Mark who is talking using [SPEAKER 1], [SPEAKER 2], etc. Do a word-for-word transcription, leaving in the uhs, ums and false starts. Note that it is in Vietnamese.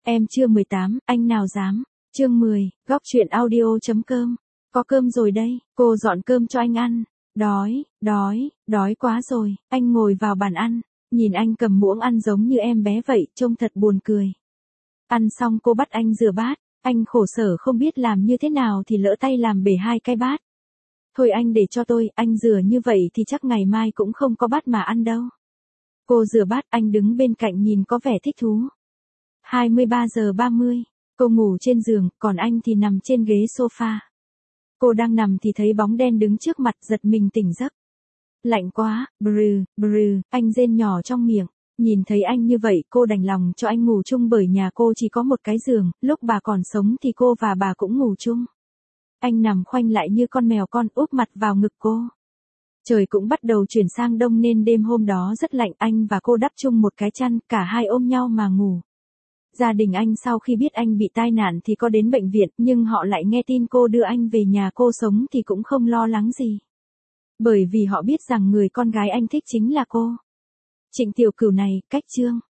[SPEAKER 1] Em chưa mười tám, anh nào dám. Chương mười, góc truyện audio chấm com. Có cơm rồi đây, cô dọn cơm cho anh ăn. Đói, đói, đói quá rồi. Anh ngồi vào bàn ăn, nhìn anh cầm muỗng ăn giống như em bé vậy, trông thật buồn cười. Ăn xong cô bắt anh rửa bát, anh khổ sở không biết làm như thế nào thì lỡ tay làm bể hai cái bát. Thôi anh để cho tôi, anh rửa như vậy thì chắc ngày mai cũng không có bát mà ăn đâu. Cô rửa bát, anh đứng bên cạnh nhìn có vẻ thích thú. hai mươi ba giờ ba mươi, cô ngủ trên giường, còn anh thì nằm trên ghế sofa. Cô đang nằm thì thấy bóng đen đứng trước mặt, giật mình tỉnh giấc. Lạnh quá, brừ, brừ, anh rên nhỏ trong miệng. Nhìn thấy anh như vậy cô đành lòng cho anh ngủ chung bởi nhà cô chỉ có một cái giường, lúc bà còn sống thì cô và bà cũng ngủ chung. Anh nằm khoanh lại như con mèo con úp mặt vào ngực cô. Trời cũng bắt đầu chuyển sang đông nên đêm hôm đó rất lạnh, anh và cô đắp chung một cái chăn, cả hai ôm nhau mà ngủ. Gia đình anh sau khi biết anh bị tai nạn thì có đến bệnh viện, nhưng họ lại nghe tin cô đưa anh về nhà cô sống thì cũng không lo lắng gì. Bởi vì họ biết rằng người con gái anh thích chính là cô. Trịnh Tiểu Cửu này, cách chương.